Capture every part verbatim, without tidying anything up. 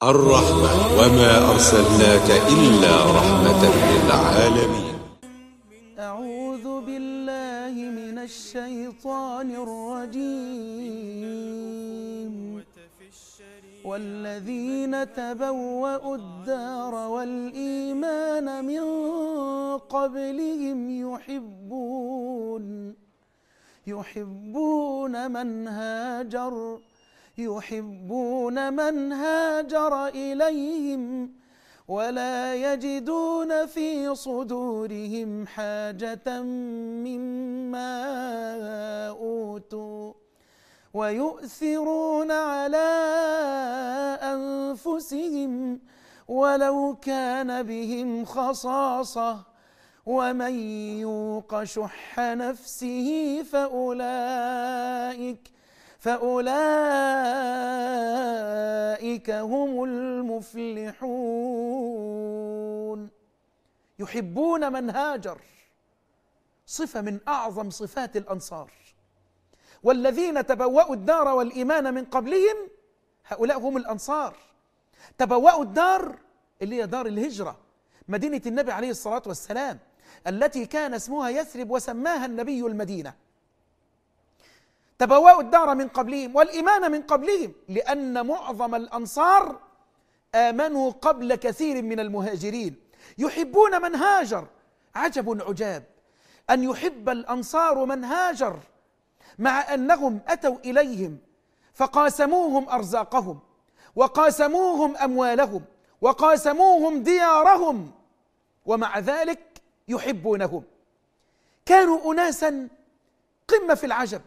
الرحمة وما أرسلناك إلا رحمة للعالمين. أعوذ بالله من الشيطان الرجيم. والذين تبوأوا الدار والإيمان من قبلهم يحبون يحبون من هاجر يحبون من هاجر إليهم ولا يجدون في صدورهم حاجة مما أوتوا ويؤثرون على أنفسهم ولو كان بهم خصاصة ومن يوق شح نفسه فأولئك فأولئك هم المفلحون. يحبون من هاجر، صفة من أعظم صفات الأنصار. والذين تبوأوا الدار والإيمان من قبلهم، هؤلاء هم الأنصار. تبوأوا الدار اللي هي دار الهجرة، مدينة النبي عليه الصلاة والسلام التي كان اسمها يثرب وسماها النبي المدينة. تبوأوا الدار من قبلهم والإيمان من قبلهم، لأن معظم الأنصار آمنوا قبل كثير من المهاجرين. يحبون من هاجر. عجب عجاب أن يحب الأنصار من هاجر، مع أنهم أتوا إليهم فقاسموهم أرزاقهم وقاسموهم أموالهم وقاسموهم ديارهم، ومع ذلك يحبونهم. كانوا أناسا قمة في العجب.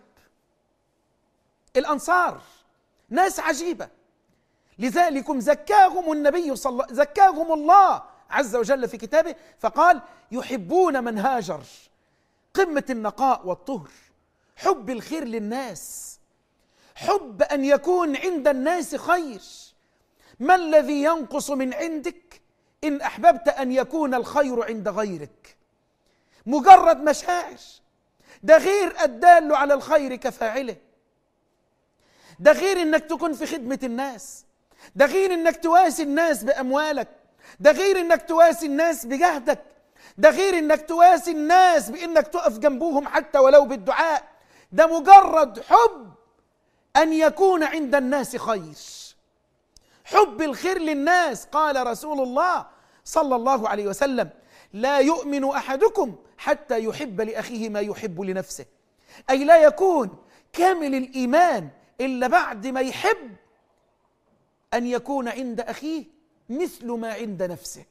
الأنصار ناس عجيبة، لذلك زكاهم النبي صلى زكاهم الله عز وجل في كتابه فقال يحبون من هاجر. قمة النقاء والطهر، حب الخير للناس، حب أن يكون عند الناس خير. ما الذي ينقص من عندك إن أحببت أن يكون الخير عند غيرك؟ مجرد مشاعر، ده غير الدال على الخير كفاعله، ده غير انك تكون في خدمة الناس، ده غير انك تواسي الناس بأموالك، ده غير انك تواسي الناس بجهدك، ده غير انك تواسي الناس بانك تقف جنبهم حتى ولو بالدعاء. ده مجرد حب ان يكون عند الناس خير، حب الخير للناس. قال رسول الله صلى الله عليه وسلم لا يؤمن أحدكم حتى يحب لأخيه ما يحب لنفسه، أي لا يكون كامل الإيمان إلا بعد ما يحب أن يكون عند أخيه مثل ما عند نفسه.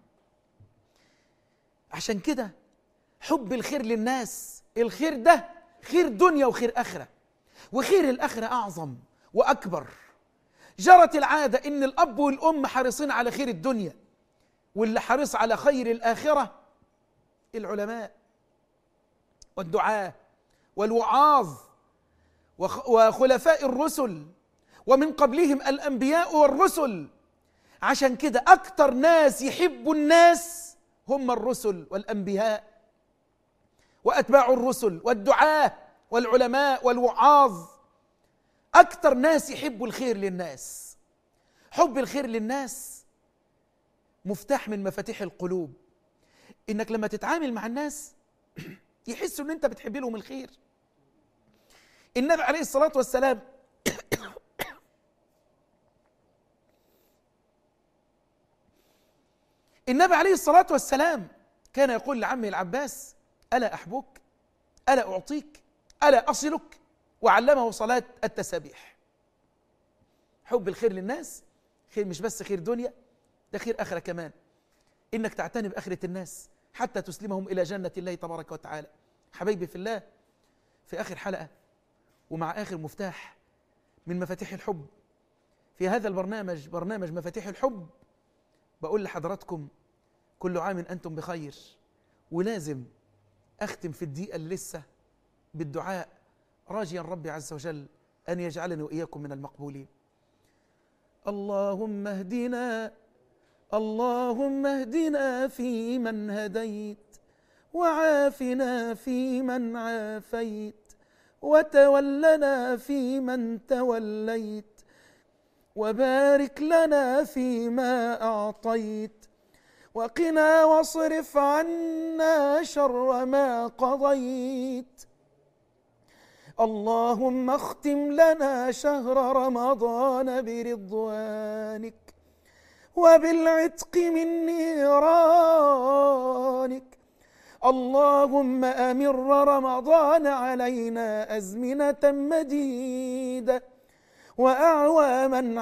عشان كده حب الخير للناس، الخير ده خير دنيا وخير آخرة، وخير الآخرة أعظم وأكبر. جرت العادة إن الأب والأم حريصين على خير الدنيا، واللي حريص على خير الآخرة العلماء والدعاة والوعاظ وخلفاء الرسل ومن قبلهم الأنبياء والرسل. عشان كده أكتر ناس يحبوا الناس هم الرسل والأنبياء وأتباع الرسل والدعاة والعلماء والوعاظ. أكتر ناس يحبوا الخير للناس. حب الخير للناس مفتاح من مفاتيح القلوب، إنك لما تتعامل مع الناس يحسوا إن أنت بتحب لهم الخير. النبي عليه الصلاة والسلام النبي عليه الصلاة والسلام كان يقول لعمه العباس ألا أحبك ألا أعطيك ألا أصلك، وعلمه صلاة التسابيح. حب الخير للناس خير، مش بس خير دنيا، ده خير آخرة كمان، إنك تعتني بآخرة الناس حتى تسلمهم إلى جنة الله تبارك وتعالى. حبايبي في الله، في آخر حلقة ومع آخر مفتاح من مفاتيح الحب في هذا البرنامج، برنامج مفاتيح الحب، بقول لحضراتكم كل عام أنتم بخير. ولازم أختم في الدقيقة اللي لسه بالدعاء، راجيا ربي عز وجل أن يجعلني وإياكم من المقبولين. اللهم اهدنا اللهم اهدنا فيمن هديت، وعافنا فيمن عافيت، وتولنا فيمن توليت، وبارك لنا فيما أعطيت، وقنا واصرف عنا شر ما قضيت. اللهم اختم لنا شهر رمضان برضوانك وبالعتق من نيرانك. اللهم أمر رمضان علينا أزمنة مديدة وأعواما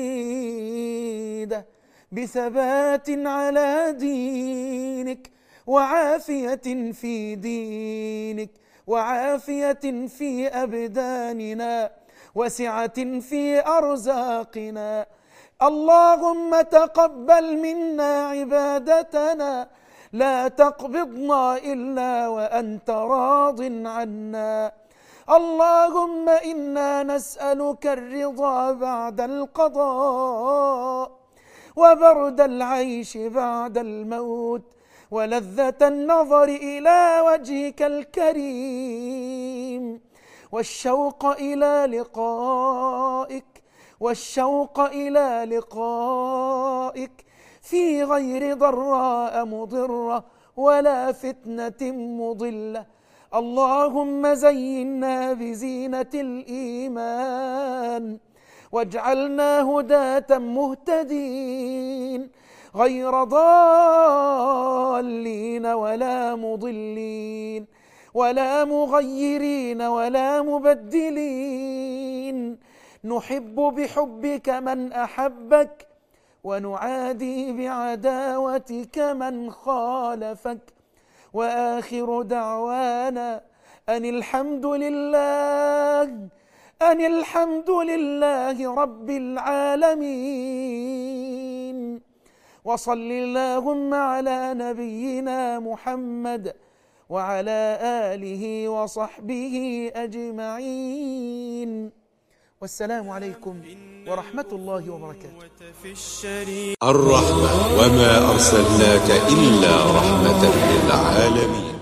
عديدة بثبات على دينك، وعافية في دينك، وعافية في أبداننا، وسعة في أرزاقنا. اللهم تقبل منا عبادتنا، لا تقبضنا إلا وأنت راض عنا. اللهم إنا نسألك الرضا بعد القضاء، وبرد العيش بعد الموت، ولذة النظر إلى وجهك الكريم، والشوق إلى لقائك والشوق إلى لقائك في غير ضراء مضرة ولا فتنة مضلة. اللهم زينا بزينة الإيمان، واجعلنا هداة مهتدين غير ضالين ولا مضلين ولا مغيرين ولا مبدلين. نحب بحبك من أحبك، ونعادي بعداوتك من خالفك. وآخر دعوانا أن الحمد لله أن الحمد لله رب العالمين. وصل اللهم على نبينا محمد وعلى آله وصحبه أجمعين. والسلام عليكم ورحمة الله وبركاته. الرحمة، وما أرسلناك إلا رحمة للعالمين.